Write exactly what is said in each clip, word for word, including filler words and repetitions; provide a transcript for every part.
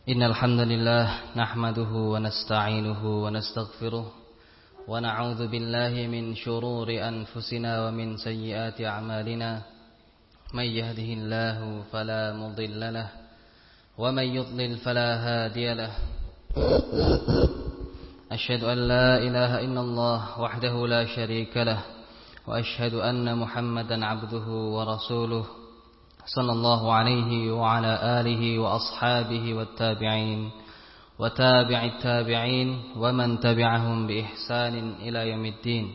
Innal hamdalillah nahmaduhu wa nasta'inuhu wa nastaghfiruh wa na'udzu billahi min shururi anfusina wa min sayyiati a'malina may yahdihillahu fala mudilla lahu wa may yudlil fala hadiya lahu Asyhadu an la ilaha illallah wahdahu la syarika lahu wa asyhadu anna Muhammadan 'abduhu wa rasuluh sallallahu alaihi wa ala alihi wa ashabihi wattabi'in wa tabi'it tabi'in wa man tabi'ahum bi ihsanin ila yaumiddin.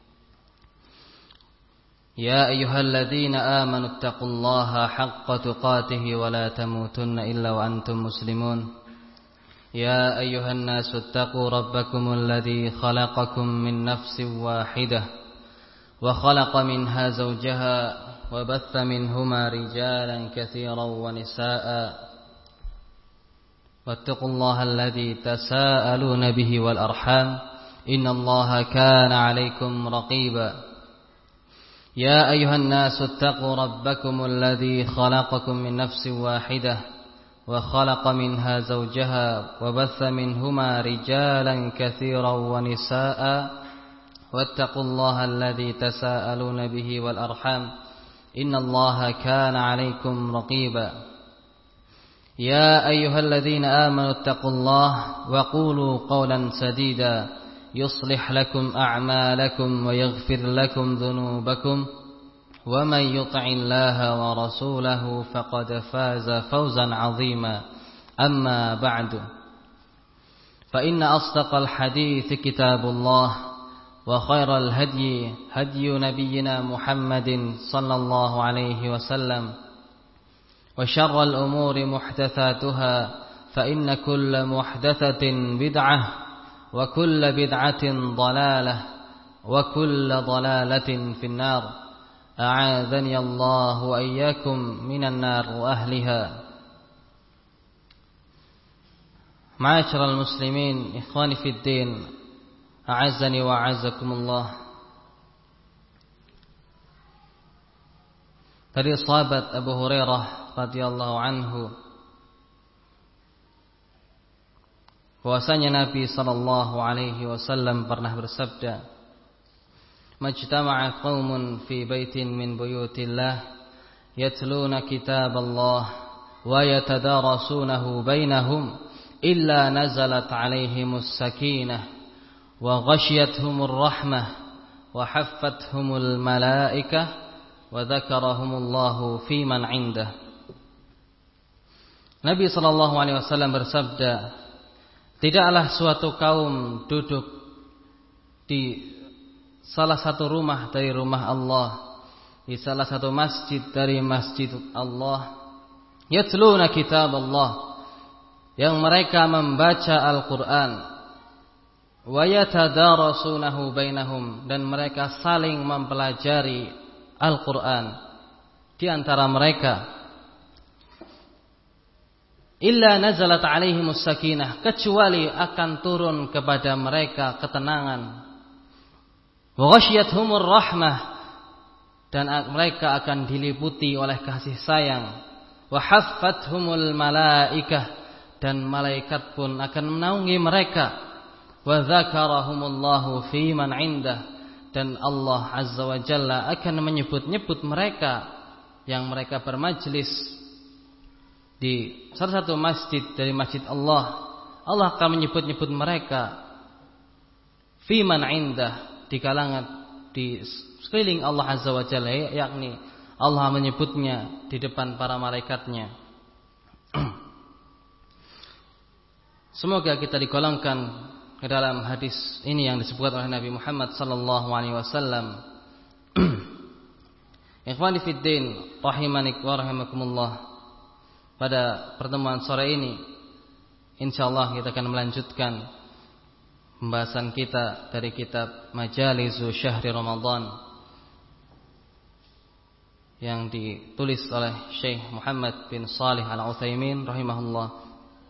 Ya ayyuhalladzina amanu taqullaha haqqa tuqatih wa la tamutunna illa wa antum muslimun. Ya ayyuhan nasu taqu rabbakumul ladzi khalaqakum min nafsin wahidah wa khalaqa minha zawjaha وبث منهما رجالا كثيرا ونساء واتقوا الله الذي تساءلون به والأرحام إن الله كان عليكم رقيبا يا أيها الناس اتقوا ربكم الذي خلقكم من نفس واحدة وخلق منها زوجها وبث منهما رجالا كثيرا ونساء واتقوا الله الذي تساءلون به والأرحام إن الله كان عليكم رقيبا يا أيها الذين آمنوا اتقوا الله وقولوا قولا سديدا يصلح لكم أعمالكم ويغفر لكم ذنوبكم ومن يطع الله ورسوله فقد فاز فوزا عظيما أما بعد فإن أصدق الحديث كتاب الله وخير الهدي هدي نبينا محمد صلى الله عليه وسلم وشر الأمور محدثاتها فإن كل محدثة بدعة وكل بدعة ضلالة وكل ضلالة في النار أعاذني الله وإياكم من النار وأهلها. معاشر المسلمين إخواني في الدين A'azzani wa a'azzakumullah. Dari sahabat Abu Hurairah radhiyallahu anhu bahwasanya Nabi sallallahu alaihi wasallam pernah bersabda, "Majtama'a qaumun fi baitin min buyutillah yatluna kitaballah wa yatadarasunahu bainahum illa nazalat 'alaihimus sakinah wa ghasyiyatuhumur rahmah wa haffathumul malaikah wa dzakarahumullahu fi man 'indah." Nabi sallallahu alaihi wasallam bersabda, tidaklah suatu kaum duduk di salah satu rumah dari rumah Allah, di salah satu masjid dari masjid Allah, yatluna kitab Allah, yang mereka membaca Al-Qur'an, wa yatadarasunahu bainahum, dan mereka saling mempelajari Al-Qur'an di antara mereka, illa nazalat alaihimus sakinah, kecuali akan turun kepada mereka ketenangan, wa ghasyiyatuhumur rahmah, dan mereka akan diliputi oleh kasih sayang, wa haffathumul malaikah, dan malaikat pun akan menaungi mereka, wa dzakarahumullahu fi man 'indah, dan Allah azza wa jalla akan menyebut-nyebut mereka yang mereka bermajlis di salah satu masjid dari masjid Allah. Allah akan menyebut-nyebut mereka fi man 'indah, di kalangan di sekeliling Allah azza wa jalla, yakni Allah menyebutnya di depan para malaikatnya. Semoga kita digolongkan ke dalam hadis ini yang disebutkan oleh Nabi Muhammad sallallahu alaihi wasallam. Ikhwani fid din, rahimani wa rahimakumullah. Pada pertemuan sore ini insyaallah kita akan melanjutkan pembahasan kita dari kitab Majalisu Syahri Ramadan yang ditulis oleh Syekh Muhammad bin Shalih Al-Utsaimin rahimahullah.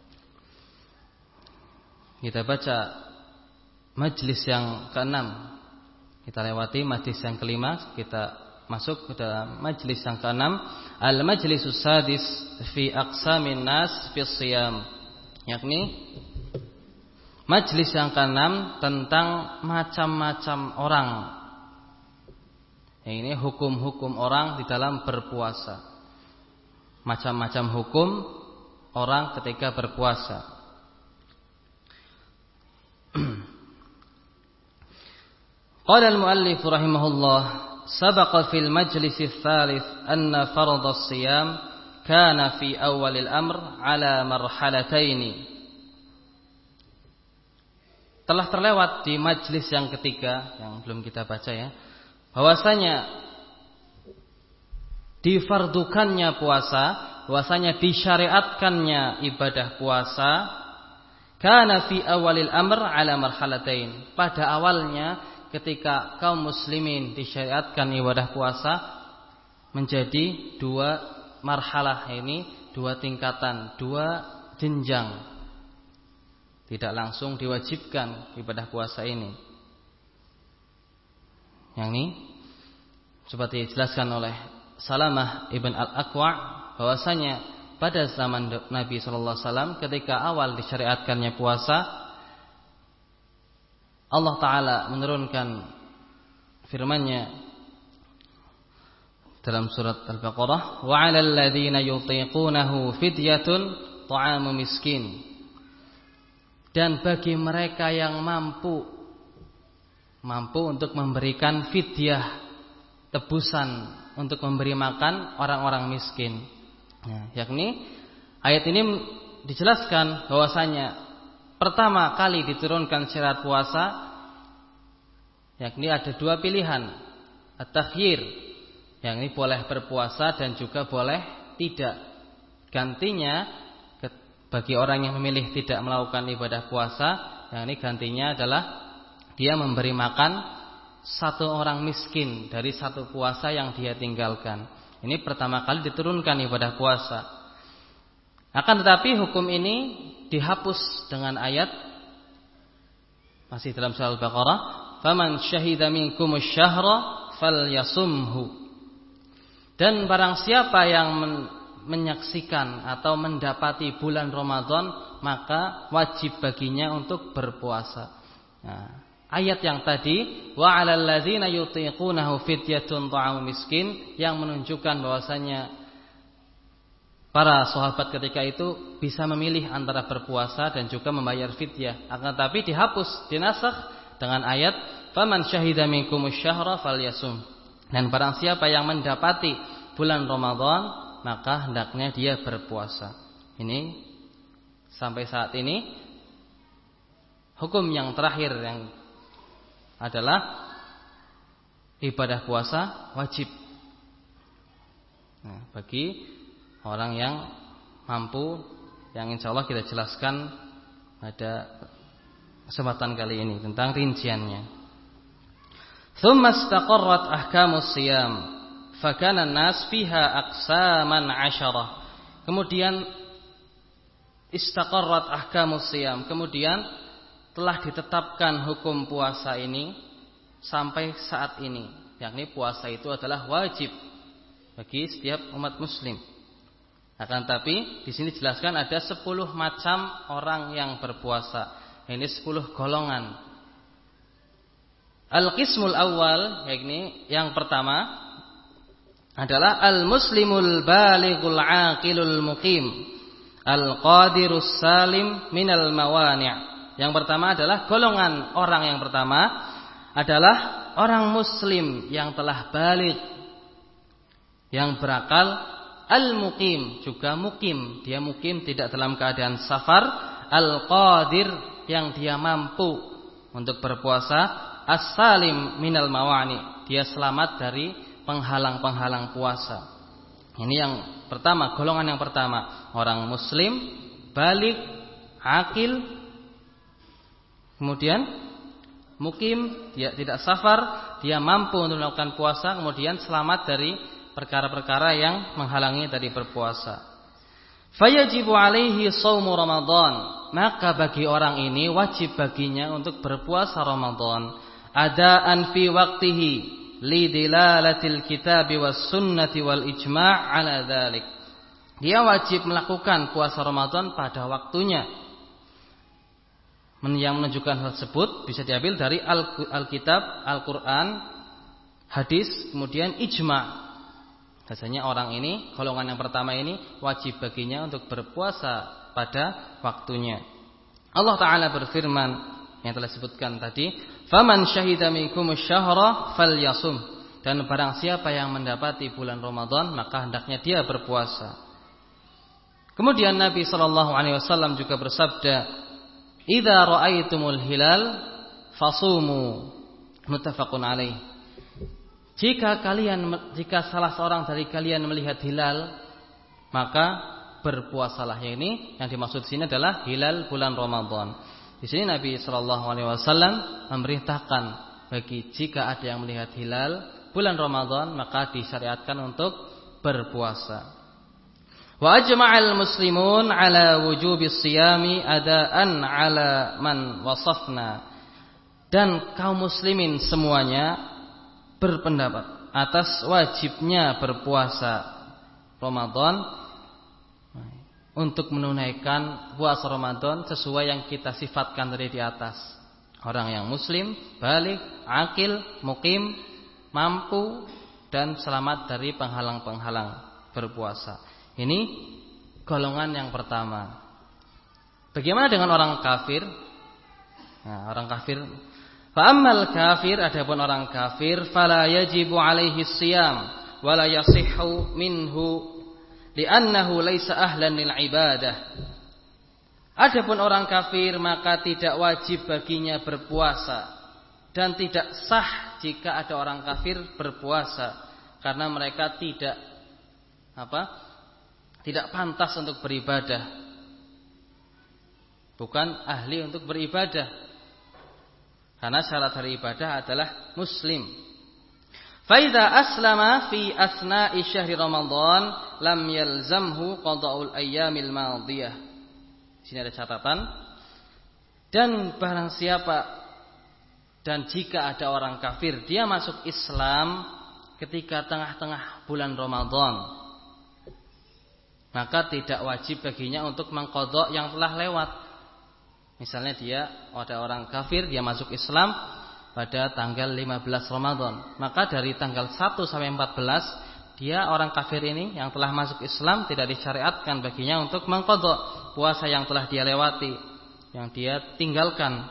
Kita baca majlis yang keenam, kita lewati majlis yang kelima, kita masuk ke dalam majlis yang keenam, al-majlisus sadis fi aqsamin nas fi shiyam. yakni majlis yang keenam tentang macam-macam orang. Ini hukum-hukum orang di dalam berpuasa. Macam-macam hukum orang ketika berpuasa. Qala al-muallif rahimahullah, sabaqa fil majlis ats-tsalits anna fardh as-siyam kana fi awwal al-amr ala marhalataini. Telah terlewat di majlis yang ketiga yang belum kita baca ya, bahwasanya difardukannya puasa, bahwasanya disyariatkannya ibadah puasa, kana fi awalil amr ala marhalatain. Pada awalnya ketika kaum muslimin disyariatkan ibadah puasa menjadi dua marhalah, ini dua tingkatan, dua jenjang. Tidak langsung diwajibkan ibadah puasa ini. Yang ini seperti dijelaskan oleh Salamah ibn al-Aqwa, bahwasanya pada zaman Nabi sallallahu alaihi wasallam ketika awal disyariatkannya puasa, Allah Ta'ala menurunkan firman-Nya dalam surat Al-Baqarah, wa 'alal ladzina yutiqunahu fidyatun ta'amu miskin. Dan bagi mereka yang mampu mampu untuk memberikan fidyah, tebusan untuk memberi makan orang-orang miskin. Nah, yakni ayat ini dijelaskan bahwasanya pertama kali diturunkan syariat puasa, yakni ada dua pilihan, at-takhyir, yakni boleh berpuasa dan juga boleh tidak. Gantinya bagi orang yang memilih tidak melakukan ibadah puasa, yakni gantinya adalah dia memberi makan satu orang miskin dari satu puasa yang dia tinggalkan. Ini pertama kali diturunkan ibadah puasa. Akan tetapi hukum ini dihapus dengan ayat masih dalam surah Al-Baqarah, faman syahida minkumus syahra falyasumhu. Dan barang siapa yang men menyaksikan atau mendapati bulan Ramadan, maka wajib baginya untuk berpuasa. Nah, ayat yang tadi, wa 'alal ladzina yutiqunahu fidyatun ta'amu miskin, yang menunjukkan bahwasanya para sahabat ketika itu bisa memilih antara berpuasa dan juga membayar fidyah. Akan tapi dihapus, dinasakh dengan ayat faman syahida minkumus syahra falyasum. Dan barang siapa yang mendapati bulan Ramadan, maka hendaknya dia berpuasa. Ini sampai saat ini hukum yang terakhir yang adalah ibadah puasa wajib. Nah, bagi orang yang mampu, yang insya Allah kita jelaskan pada kesempatan kali ini tentang rinciannya. Tsumma istaqarrat ahkamus shiyam fakana an-nas fiha aqsaman asyarah. Kemudian istaqarrat ahkamus shiyam, kemudian telah ditetapkan hukum puasa ini sampai saat ini, yakni puasa itu adalah wajib bagi setiap umat muslim. Akan tapi di sini dijelaskan ada sepuluh macam orang yang berpuasa. Ini sepuluh golongan. Al-qismul awal, yakni yang pertama adalah al-muslimul balighul aqilul muqim al-qadirus salim minal mawani'. Yang pertama adalah golongan orang yang pertama adalah orang muslim yang telah baligh, yang berakal, al-muqim, juga mukim, dia mukim tidak dalam keadaan safar, al-qadir, yang dia mampu untuk berpuasa, as-salim minal mawani', dia selamat dari penghalang-penghalang puasa. Ini yang pertama, golongan yang pertama, orang muslim, baligh, akil, kemudian mukim, dia tidak safar, dia mampu untuk melakukan puasa, kemudian selamat dari perkara-perkara yang menghalangi dari berpuasa. Fayajibu alaihi shaumu Ramadan, maka bagi orang ini wajib baginya untuk berpuasa Ramadan, adaan fi waqtihi li dilalatil kitabi was sunnati wal ijma' ala dzalik. Dia wajib melakukan puasa Ramadan pada waktunya, Yang menunjukkan hal tersebut bisa diambil dari Alkitab, Al-Quran, hadis, kemudian ijma'. Biasanya orang ini, golongan yang pertama ini wajib baginya untuk berpuasa pada waktunya. Allah Ta'ala berfirman yang telah disebutkan tadi, "Faman syahida minkumus syahra falyasum." Dan barang siapa yang mendapati bulan Ramadan, maka hendaknya dia berpuasa. Kemudian Nabi sallallahu alaihi wasallam juga bersabda, "Idza ra'aitumul hilal fasumu." Muttafaqun alaih. Jika kalian jika salah seorang dari kalian melihat hilal, maka berpuasalah. Ini yang dimaksud di sini adalah hilal bulan Ramadan. Di sini Nabi sallallahu alaihi wasallam memerintahkan bagi jika ada yang melihat hilal bulan Ramadan, maka disyariatkan untuk berpuasa. Wa ajma'al muslimun ala wujubis siyami adaan ala man wasafna. Dan kaum muslimin semuanya berpendapat atas wajibnya berpuasa Ramadan untuk menunaikan puasa Ramadan sesuai yang kita sifatkan tadi di atas. Orang yang muslim, baligh, akil, mukim, mampu dan selamat dari penghalang-penghalang berpuasa. Ini golongan yang pertama. Bagaimana dengan orang kafir? Nah, orang kafir, fa ammal kafir, adapun orang kafir, fala yajibu alaihi siyam wala yasihhu minhu li'annahu laisa ahlan lil ibadah. Adapun orang kafir, maka tidak wajib baginya berpuasa dan tidak sah jika ada orang kafir berpuasa karena mereka tidak apa? Tidak pantas untuk beribadah. Bukan ahli untuk beribadah. Karena syarat dari ibadah adalah muslim. Fa idza aslama fi asna'i syahri Ramadan lam yalzamhu qada'ul ayyamil madiyah. Sini ada catatan. Dan barang siapa dan jika ada orang kafir dia masuk Islam ketika tengah-tengah bulan Ramadan, maka tidak wajib baginya untuk mengqadha yang telah lewat. Misalnya dia ada orang kafir, dia masuk Islam pada tanggal lima belas Ramadan, maka dari tanggal satu sampai empat belas dia orang kafir ini yang telah masuk Islam tidak disyariatkan baginya untuk mengqadha puasa yang telah dia lewati, yang dia tinggalkan.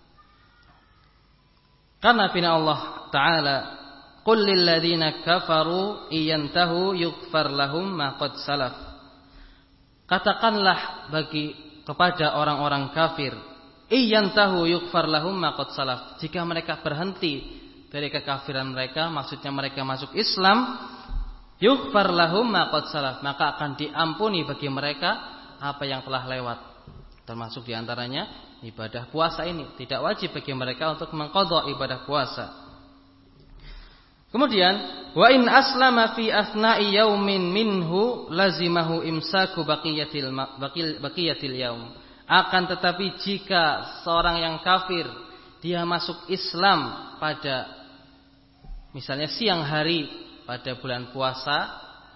Karena firman Allah Ta'ala, "Qul lil ladzina kafaru iyantahu yughfar lahum ma qad salaf." Katakanlah bagi kepada orang-orang kafir, iyantahu yughfar lahum ma qad salaf. Jika mereka berhenti dari kekafiran mereka, maksudnya mereka masuk Islam, yughfar lahum ma qad salaf, maka akan diampuni bagi mereka apa yang telah lewat. Termasuk diantaranya ibadah puasa ini. Tidak wajib bagi mereka untuk mengqadha ibadah puasa. Kemudian, wa in aslama fi asna'i yaumin minhu lazimahu imsaku baqiyatil baqil baqiyatil yaum. Akan tetapi jika seorang yang kafir dia masuk Islam pada misalnya siang hari pada bulan puasa,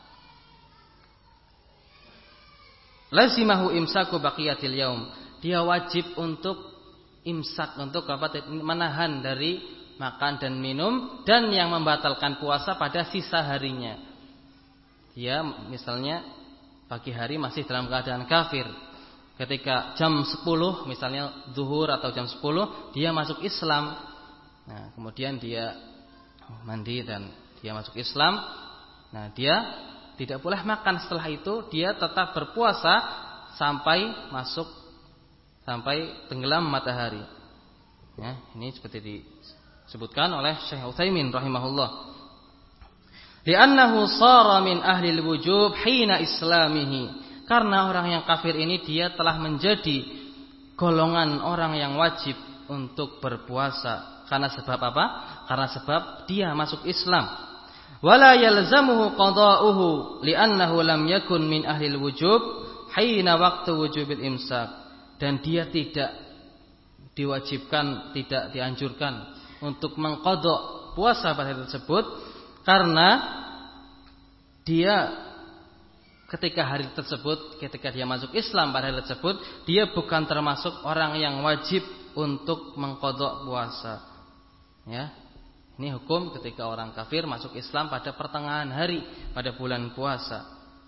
lazimahu imsaku baqiyatil yaum. Dia wajib untuk imsak, untuk apa? Menahan dari makan dan minum dan yang membatalkan puasa pada sisa harinya. Dia misalnya pagi hari masih dalam keadaan kafir. Ketika jam sepuluh misalnya zuhur atau jam sepuluh dia masuk Islam. Nah, kemudian dia mandi dan dia masuk Islam. Nah, dia tidak boleh makan setelah itu, dia tetap berpuasa sampai masuk sampai tenggelam matahari. Ya, ini seperti di disebutkan oleh Syekh Utsaimin rahimahullah. Li'annahu shara min ahli al-wujub hina islamihi. Karena orang yang kafir ini dia telah menjadi golongan orang yang wajib untuk berpuasa. Karena sebab apa? Karena sebab dia masuk Islam. Wala yalzamuhu qada'uhu li'annahu lam yakun min ahli al-wujub hina waqtu wujubil imsak. Dan dia tidak diwajibkan, tidak dianjurkan untuk mengqadha puasa pada hari tersebut karena dia ketika hari tersebut, ketika dia masuk Islam pada hari tersebut, dia bukan termasuk orang yang wajib untuk mengqadha puasa. Ya. Ini hukum ketika orang kafir masuk Islam pada pertengahan hari pada bulan puasa.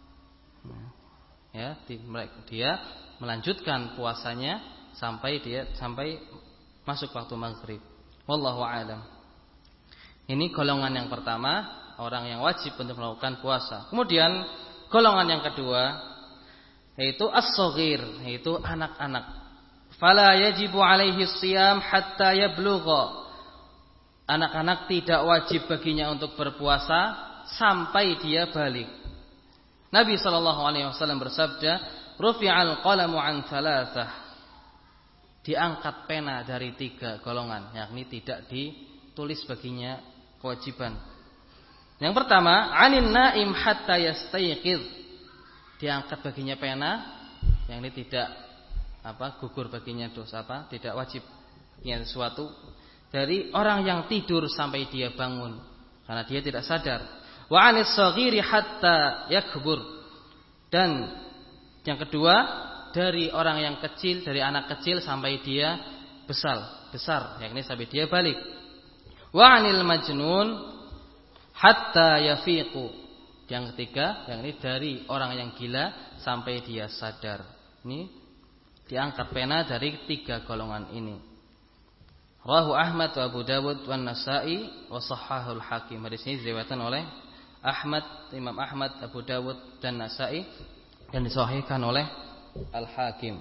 Ya, dia melanjutkan puasanya sampai dia sampai masuk waktu maghrib. Wallahu a'lam. Ini golongan yang pertama, orang yang wajib untuk melakukan puasa. Kemudian golongan yang kedua yaitu as-shaghir, yaitu anak-anak. Fala yajibu alaihi shiyam hatta yablugha. Anak-anak tidak wajib baginya untuk berpuasa sampai dia balik. Nabi sallallahu alaihi wasallam bersabda, "Rufi'al qalamu an thalathah." Diangkat pena dari tiga golongan, yakni tidak ditulis baginya kewajiban. Yang pertama, 'anin naim hatta yastayqidh. Diangkat baginya pena, yakni tidak apa gugur baginya dosa apa, tidak wajib ya sesuatu dari orang yang tidur sampai dia bangun karena dia tidak sadar. Wa 'anis shaghiri hatta yakbur. Dan yang kedua, dari orang yang kecil, dari anak kecil sampai dia besar, besar, yakni sampai dia balik. Wa 'anil majnun hatta yafiqu. Yang ketiga, yakni dari orang yang gila sampai dia sadar. Ini diangkat pena dari tiga golongan ini. Rawahu Ahmad wa Abu Dawud wa Nasa'i wa Shahhahul Hakim. Hadis ini diriwayatkan oleh Ahmad, Imam Ahmad, Abu Dawud dan Nasa'i dan disahihkan oleh Al-Hakim.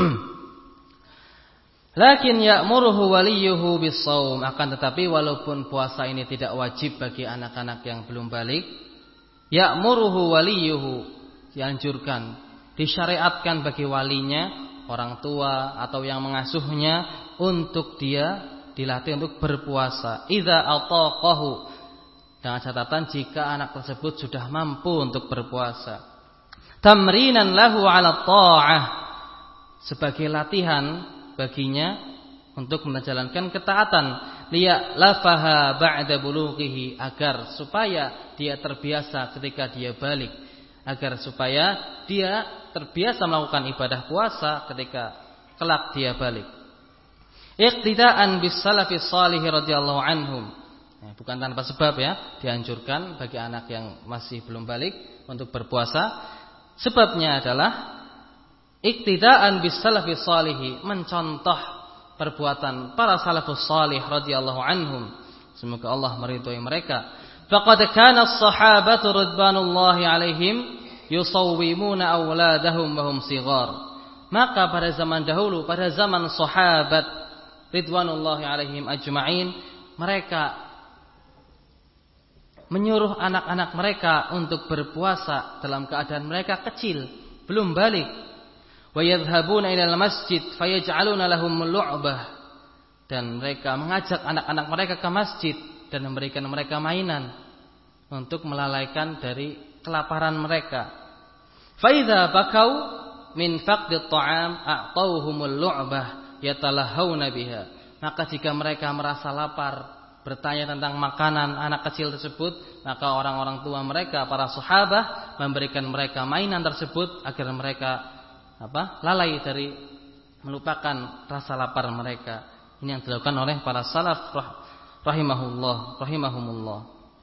Lakin ya'muruhu waliyuhu bis-shaum. Akan tetapi walaupun puasa ini tidak wajib bagi anak-anak yang belum balik, ya'muruhu waliyuhu, dianjurkan, disyariatkan bagi walinya, orang tua atau yang mengasuhnya, untuk dia dilatih untuk berpuasa. Idza ataqahu, dengan catatan jika anak tersebut sudah mampu untuk berpuasa. Tamrinan lahu 'ala ta'ah, sebagai latihan baginya untuk menjalankan ketaatan. Liya lafaha ba'da bulughihi, agar supaya dia terbiasa ketika dia balik, agar supaya dia terbiasa melakukan ibadah puasa ketika kelak dia balik. Iqtidaan bis salafis salih radhiyallahu anhum. Ya, bukan tanpa sebab ya, dianjurkan bagi anak yang masih belum balik untuk berpuasa. Sebabnya adalah iqtidaan bis salafis salih, mencontoh perbuatan para salafus salih radhiyallahu anhum. Semoga Allah meridhai mereka. Faqad kana as-sahabatu ridwanullahi alaihim yusawwimuna auladahum wa hum shighar. Maka pada zaman dahulu, pada zaman sahabat ridwanullahi alaihim ajma'in, mereka menyuruh anak-anak mereka untuk berpuasa dalam keadaan mereka kecil, belum balik. Wa yadhhabuna ilal masjid fayaj'aluna lahum lu'bah, dan mereka mengajak anak-anak mereka ke masjid dan memberikan mereka mainan untuk melalaikan dari kelaparan mereka. Fa idza bakau min faqdit ta'am a'tauhumul lu'bah yatalahawna biha. Maka jika mereka merasa lapar, bertanya tentang makanan anak kecil tersebut, maka orang-orang tua mereka, para sahabat, memberikan mereka mainan tersebut agar mereka apa? lalai dari melupakan rasa lapar mereka. Ini yang dilakukan oleh para salaf rahimahullah, rahimahumullah.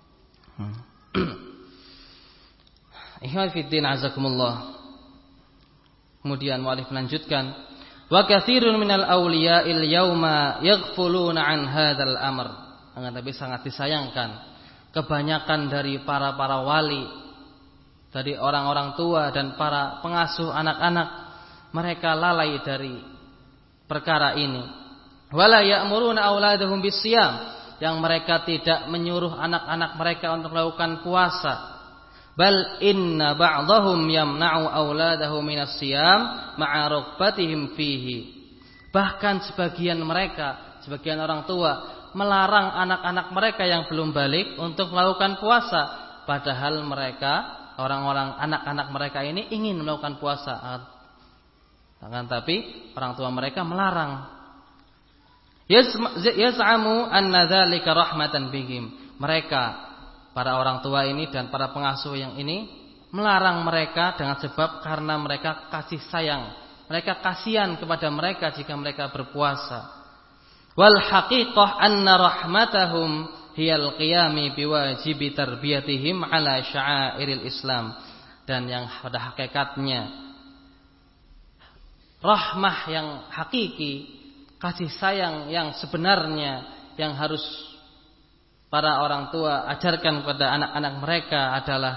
Ikhwan fiddin azakumullah. Kemudian mu'alif melanjutkan, wa katsirun minal awliya'il yauma yaghfuluna an hadzal amr. Tapi sangat disayangkan, kebanyakan dari para-para wali, dari orang-orang tua dan para pengasuh anak-anak, mereka lalai dari perkara ini. Wala ya'muruna auladahum bisiyam, yang mereka tidak menyuruh anak-anak mereka untuk melakukan puasa. Bal inna ba'dahum yamna'u auladahum minas siyam ma'a raghbatihim fihi. Bahkan sebagian mereka, sebagian orang tua melarang anak-anak mereka yang belum balik untuk melakukan puasa, padahal mereka, orang-orang anak-anak mereka ini ingin melakukan puasa. Akan tapi orang tua mereka melarang. Yaz'amu anna dzalika rahmatan bihim. Mereka, para orang tua ini dan para pengasuh yang ini melarang mereka dengan sebab karena mereka kasih sayang. Mereka kasihan kepada mereka jika mereka berpuasa. Wal haqiqah anna rahmatahum hiyal qiyami biwajibi tarbiyatihim ala sya'airil Islam. Dan yang pada hakikatnya rahmah yang hakiki, kasih sayang yang sebenarnya yang harus para orang tua ajarkan kepada anak-anak mereka adalah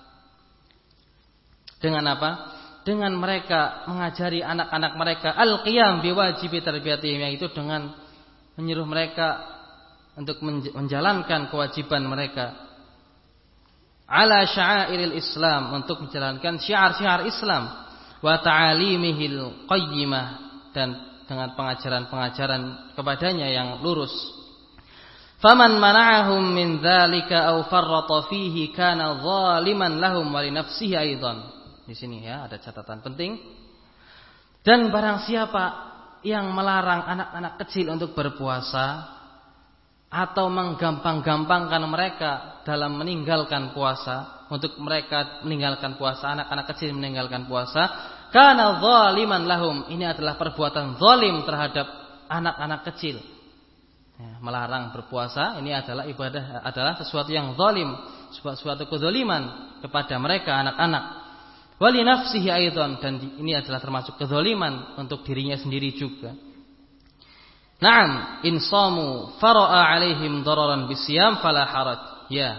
dengan apa? Dengan mereka mengajari anak-anak mereka al-qiyam biwajibi tarbiyatihim, yaitu dengan menyuruh mereka untuk menjalankan kewajiban mereka ala sya'airil Islam, untuk menjalankan syiar-syiar Islam wa ta'alimihil qayyimah, dan dengan pengajaran-pengajaran kepadanya yang lurus. Faman mana'ahum min dzalika aw farrata fihi kana zaliman lahum wa li nafsihi aidan. Di sini ya ada catatan penting. Dan barang siapa yang melarang anak-anak kecil untuk berpuasa atau menggampang-gampangkan mereka dalam meninggalkan puasa, untuk mereka meninggalkan puasa, anak-anak kecil meninggalkan puasa, kana zaliman lahum, ini adalah perbuatan zalim terhadap anak-anak kecil. Ya, melarang berpuasa ini adalah ibadah, adalah sesuatu yang zalim, sesuatu kezaliman kepada mereka anak-anak. Wali nafsihi aidan, dan ini adalah termasuk kezaliman untuk dirinya sendiri juga. Naam, in shamu fara'a alaihim dararan bisyam fala haraj. Ya.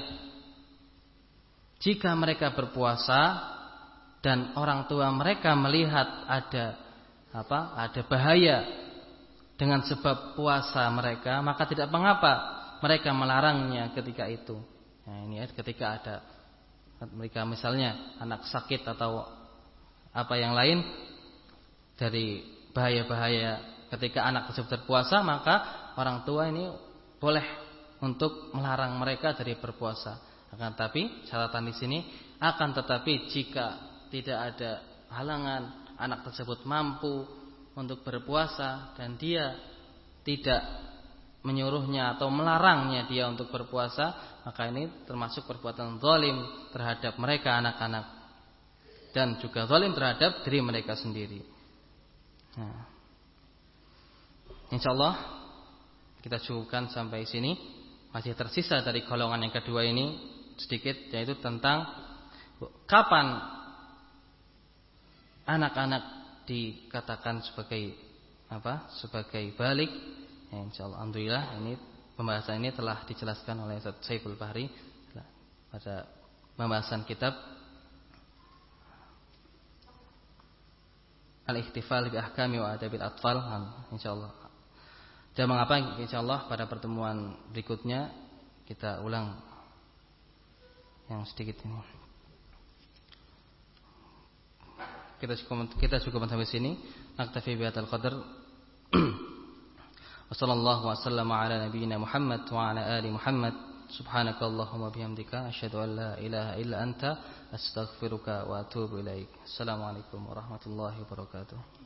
Jika mereka berpuasa dan orang tua mereka melihat ada apa? Ada bahaya dengan sebab puasa mereka, maka tidak mengapa mereka melarangnya ketika itu. Nah, ini ya, ketika ada mereka misalnya anak sakit atau apa yang lain dari bahaya-bahaya ketika anak tersebut berpuasa, maka orang tua ini boleh untuk melarang mereka dari berpuasa. Akan tetapi catatan di sini, akan tetapi jika tidak ada halangan, anak tersebut mampu untuk berpuasa dan dia tidak menyuruhnya atau melarangnya dia untuk berpuasa, maka ini termasuk perbuatan zalim terhadap mereka anak-anak dan juga zalim terhadap diri mereka sendiri. Nah, insyaallah kita cukupkan sampai sini. Masih tersisa dari golongan yang kedua ini sedikit, yaitu tentang kapan anak-anak dikatakan sebagai apa? Sebagai balik. Ya, insyaallah alhamdulillah ini pembahasan ini telah dijelaskan oleh Ustaz Saiful Bahri pada pembahasan kitab Al-Ihtifal bi Ahkami wa Adabil Atfal, insyaallah. Dan mengapa insyaallah pada pertemuan berikutnya kita ulang yang sedikit ini. Kita cukup kita cukup sampai sini. Naktafi bi hadzal qadar. Wassallallahu wasallama ala nabiyyina Muhammad wa ala ali Muhammad. Subhanakallahumma bihamdika asyhadu an la ilaha illa anta astaghfiruka wa atubu ilaik. Assalamualaikum warahmatullahi wabarakatuh.